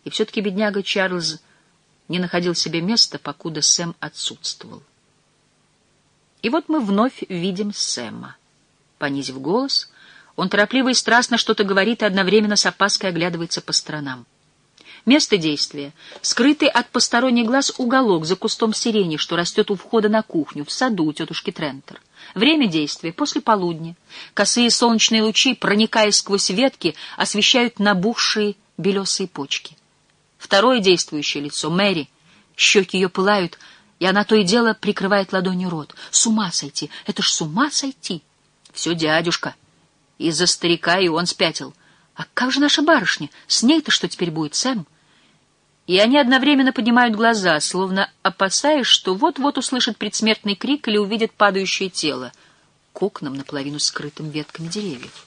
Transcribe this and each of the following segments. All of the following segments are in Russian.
И все-таки бедняга Чарльз не находил себе места, покуда Сэм отсутствовал. И вот мы вновь видим Сэма. Понизив голос, он торопливо и страстно что-то говорит и одновременно с опаской оглядывается по сторонам. Место действия — скрытый от посторонних глаз уголок за кустом сирени, что растет у входа на кухню, в саду у тетушки Трентер. Время действия — после полудня. Косые солнечные лучи, проникая сквозь ветки, освещают набухшие белесые почки. Второе действующее лицо — Мэри. Щеки ее пылают, и она то и дело прикрывает ладонью рот. С ума сойти! Это ж с ума сойти! Все дядюшка. Из-за старика и он спятил. А как же наша барышня? С ней-то что теперь будет, Сэм? И они одновременно поднимают глаза, словно опасаясь, что вот-вот услышат предсмертный крик или увидят падающее тело к окнам, наполовину скрытым ветками деревьев.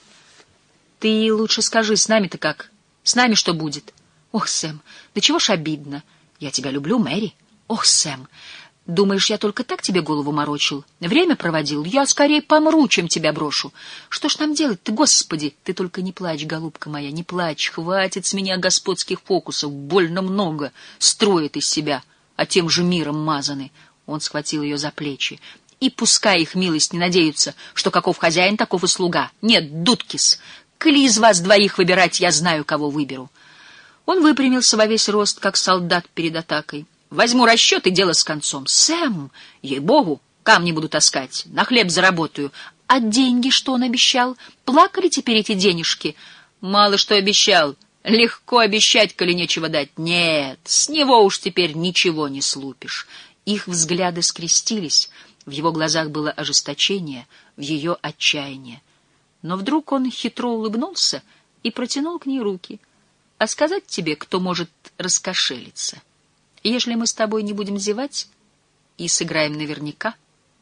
Ты лучше скажи, с нами-то как? С нами что будет? Ох, Сэм, да чего ж обидно. Я тебя люблю, Мэри. Ох, Сэм, думаешь, я только так тебе голову морочил? Время проводил? Я скорее помру, чем тебя брошу. Что ж нам делать-то, Господи? Ты только не плачь, голубка моя, не плачь. Хватит с меня господских фокусов. Больно много строят из себя, а тем же миром мазаны. Он схватил ее за плечи. И пускай их милость не надеются, что каков хозяин, таков и слуга. Нет, дудкис, коли из вас двоих выбирать, я знаю, кого выберу. Он выпрямился во весь рост, как солдат перед атакой. Возьму расчет, и дело с концом. Сэм, ей-богу, камни буду таскать, на хлеб заработаю. А деньги, что он обещал? Плакали теперь эти денежки? Мало что обещал. Легко обещать, коли нечего дать. Нет, с него уж теперь ничего не слупишь. Их взгляды скрестились. В его глазах было ожесточение, в ее отчаяние. Но вдруг он хитро улыбнулся и протянул к ней руки. А сказать тебе, кто может раскошелиться? Ежели мы с тобой не будем зевать и сыграем наверняка.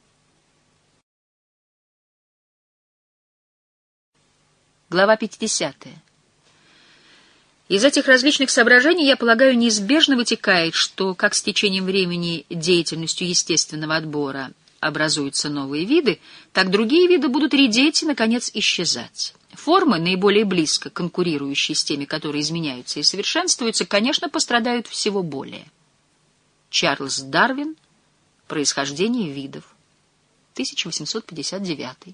Глава 50. Из этих различных соображений, я полагаю, неизбежно вытекает, что как с течением времени деятельностью естественного отбора образуются новые виды, так другие виды будут редеть и, наконец, исчезать. Формы, наиболее близко конкурирующие с теми, которые изменяются и совершенствуются, конечно, пострадают всего более. Чарльз Дарвин. Происхождение видов. 1859.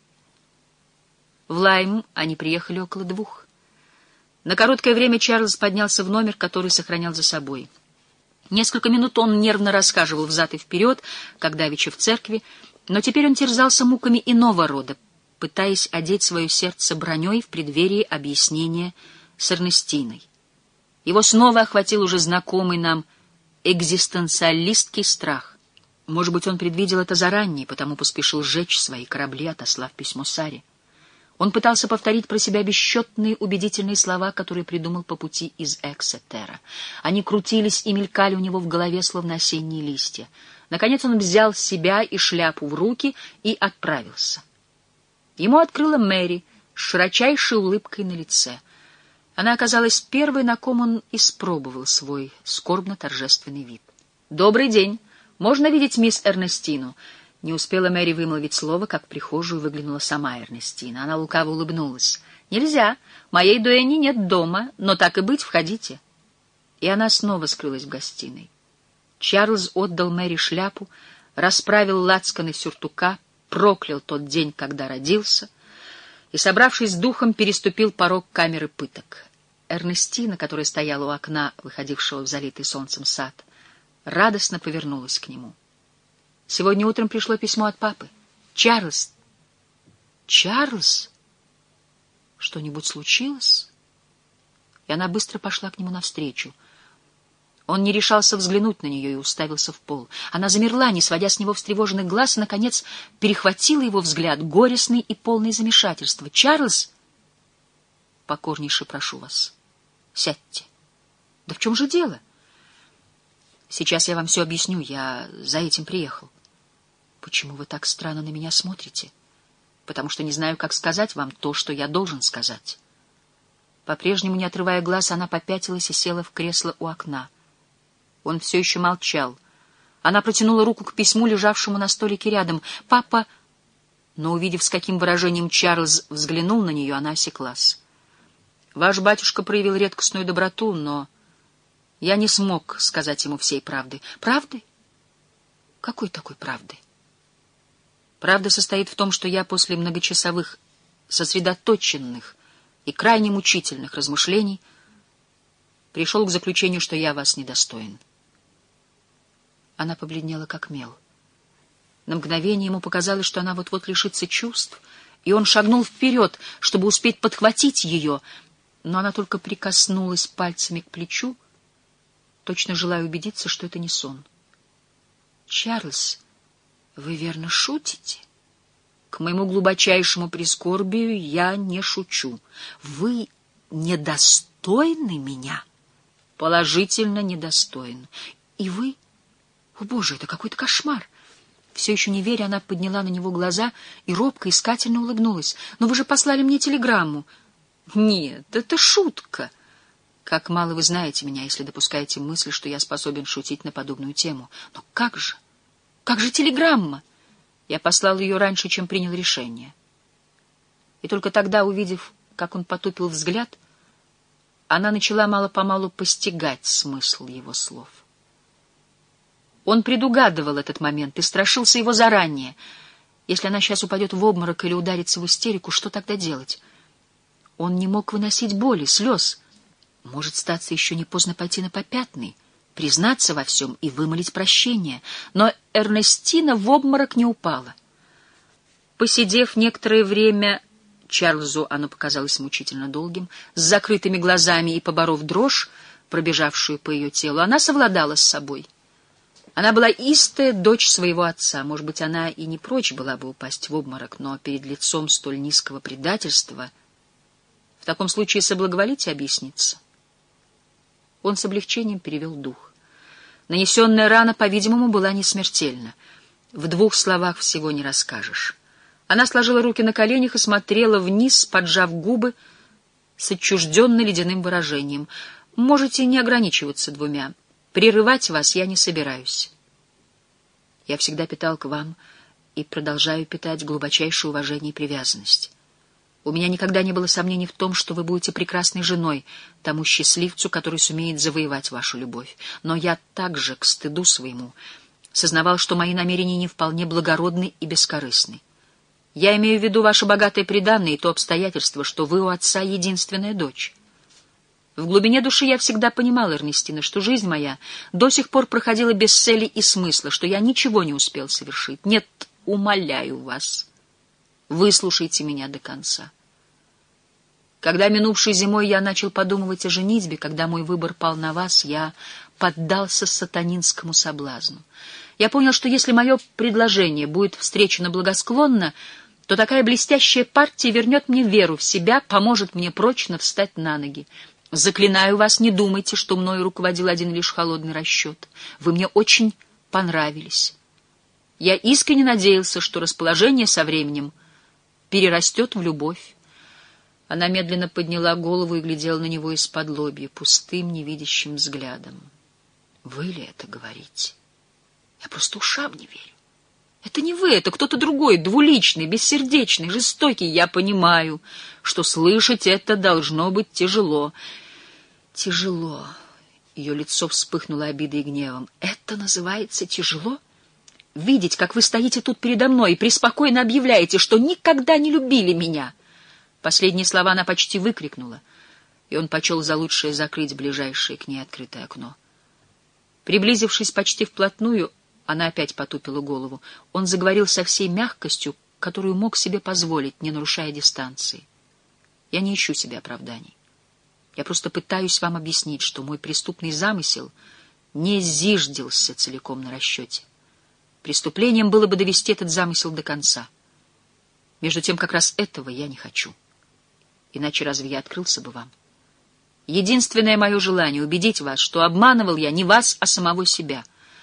В Лайм они приехали около 2. На короткое время Чарльз поднялся в номер, который сохранял за собой. Несколько минут он нервно расхаживал взад и вперед, как давеча в церкви, но теперь он терзался муками иного рода, пытаясь одеть свое сердце броней в преддверии объяснения с Эрнестиной. Его снова охватил уже знакомый нам экзистенциалистский страх. Может быть, он предвидел это заранее, потому поспешил сжечь свои корабли, отослав письмо Саре. Он пытался повторить про себя бесчетные убедительные слова, которые придумал по пути из Эксетера. Они крутились и мелькали у него в голове, словно осенние листья. Наконец он взял себя и шляпу в руки и отправился. Ему открыла Мэри с широчайшей улыбкой на лице. Она оказалась первой, на ком он испробовал свой скорбно-торжественный вид. «Добрый день! Можно видеть мисс Эрнестину?» Не успела Мэри вымолвить слово, как в прихожую выглянула сама Эрнестина. Она лукаво улыбнулась. «Нельзя. Моей дуэни нет дома, но так и быть, входите». И она снова скрылась в гостиной. Чарльз отдал Мэри шляпу, расправил лацканы сюртука, проклял тот день, когда родился, и, собравшись с духом, переступил порог камеры пыток. Эрнестина, которая стояла у окна, выходившего в залитый солнцем сад, радостно повернулась к нему. Сегодня утром пришло письмо от папы. «Чарльз! Чарльз! Что-нибудь случилось?» И она быстро пошла к нему навстречу. Он не решался взглянуть на нее и уставился в пол. Она замерла, не сводя с него встревоженных глаз, и, наконец, перехватила его взгляд, горестный и полный замешательства. «Чарльз! Покорнейше прошу вас, сядьте». «Да в чем же дело?» «Сейчас я вам все объясню, я за этим приехал». «Почему вы так странно на меня смотрите?» «Потому что не знаю, как сказать вам то, что я должен сказать». По-прежнему, не отрывая глаз, она попятилась и села в кресло у окна. Он все еще молчал. Она протянула руку к письму, лежавшему на столике рядом. «Папа...» Но, увидев, с каким выражением Чарльз взглянул на нее, она осеклась. «Ваш батюшка проявил редкостную доброту, но Я не смог сказать ему всей правды. Правды? Какой такой правды? Правда состоит в том, что я после многочасовых, сосредоточенных и крайне мучительных размышлений пришел к заключению, что я вас недостоин. Она побледнела, как мел. На мгновение ему показалось, что она вот-вот лишится чувств, и он шагнул вперед, чтобы успеть подхватить ее, но она только прикоснулась пальцами к плечу, точно желая убедиться, что это не сон. «Чарльз, вы верно шутите?» «К моему глубочайшему прискорбию я не шучу. Вы недостойны меня?» «Положительно недостоин. И вы? О, Боже, это какой-то кошмар!» Все еще не веря, она подняла на него глаза и робко, искательно улыбнулась. «Но вы же послали мне телеграмму». «Нет, это шутка. Как мало вы знаете меня, если допускаете мысль, что я способен шутить на подобную тему. Но как же? Как же телеграмма?» Я послал ее раньше, чем принял решение. И только тогда, увидев, как он потупил взгляд, она начала мало-помалу постигать смысл его слов. Он предугадывал этот момент и страшился его заранее. Если она сейчас упадет в обморок или ударится в истерику, что тогда делать? Он не мог выносить боли, слез. Может, статься еще не поздно пойти на попятный, признаться во всем и вымолить прощение. Но Эрнестина в обморок не упала. Посидев некоторое время, Чарльзу оно показалось мучительно долгим, с закрытыми глазами и поборов дрожь, пробежавшую по ее телу, она совладала с собой. Она была истая дочь своего отца. Может быть, она и не прочь была бы упасть в обморок, но перед лицом столь низкого предательства в таком случае соблаговолите объясниться. Он с облегчением перевел дух. Нанесенная рана, по-видимому, была не смертельна. В 2 словах всего не расскажешь. Она сложила руки на коленях и смотрела вниз, поджав губы с отчужденно ледяным выражением. «Можете не ограничиваться 2. Прерывать вас я не собираюсь. Я всегда питал к вам и продолжаю питать глубочайшее уважение и привязанность. У меня никогда не было сомнений в том, что вы будете прекрасной женой тому счастливцу, который сумеет завоевать вашу любовь. Но я также, к стыду своему, сознавал, что мои намерения не вполне благородны и бескорыстны. Я имею в виду ваше богатое приданое и то обстоятельство, что вы у отца единственная дочь. В глубине души я всегда понимала, Эрнестина, что жизнь моя до сих пор проходила без цели и смысла, что я ничего не успел совершить. Нет, умоляю вас, выслушайте меня до конца. Когда минувшей зимой я начал подумывать о женитьбе, когда мой выбор пал на вас, я поддался сатанинскому соблазну. Я понял, что если мое предложение будет встречено благосклонно, то такая блестящая партия вернет мне веру в себя, поможет мне прочно встать на ноги. Заклинаю вас, не думайте, что мною руководил один лишь холодный расчет. Вы мне очень понравились. Я искренне надеялся, что расположение со временем перерастет в любовь. Она медленно подняла голову и глядела на него исподлобья, пустым, невидящим взглядом. Вы ли это говорите? Я просто ушам не верю. Это не вы, это кто-то другой, двуличный, бессердечный, жестокий. Я понимаю, что слышать это должно быть тяжело. Тяжело. Ее лицо вспыхнуло обидой и гневом. Это называется тяжело? Видеть, как вы стоите тут передо мной и преспокойно объявляете, что никогда не любили меня. Последние слова она почти выкрикнула, и он почел за лучшее закрыть ближайшее к ней открытое окно. Приблизившись почти вплотную, она опять потупила голову. Он заговорил со всей мягкостью, которую мог себе позволить, не нарушая дистанции. Я не ищу себе оправданий. Я просто пытаюсь вам объяснить, что мой преступный замысел не зиждился целиком на расчете. Преступлением было бы довести этот замысел до конца. Между тем, как раз этого я не хочу. Иначе разве я открылся бы вам? Единственное мое желание — убедить вас, что обманывал я не вас, а самого себя.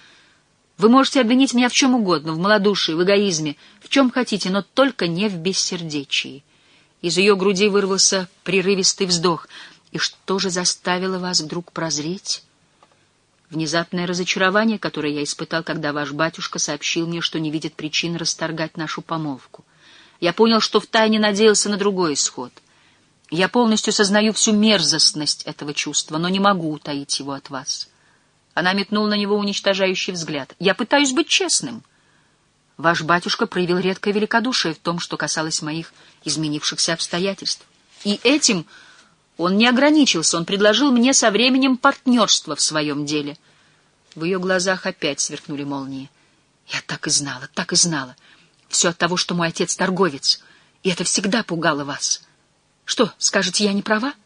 Вы можете обвинить меня в чем угодно, в малодушии, в эгоизме, в чем хотите, но только не в бессердечии. Из ее груди вырвался прерывистый вздох. И что же заставило вас вдруг прозреть? Внезапное разочарование, которое я испытал, когда ваш батюшка сообщил мне, что не видит причин расторгать нашу помолвку. Я понял, что втайне надеялся на другой исход. Я полностью сознаю всю мерзостность этого чувства, но не могу утаить его от вас. Она метнула на него уничтожающий взгляд. Я пытаюсь быть честным. Ваш батюшка проявил редкое великодушие в том, что касалось моих изменившихся обстоятельств. И этим он не ограничился, он предложил мне со временем партнерство в своем деле. В ее глазах опять сверкнули молнии. Я так и знала, так и знала. Все от того, что мой отец торговец, и это всегда пугало вас. Что, скажете, я не права?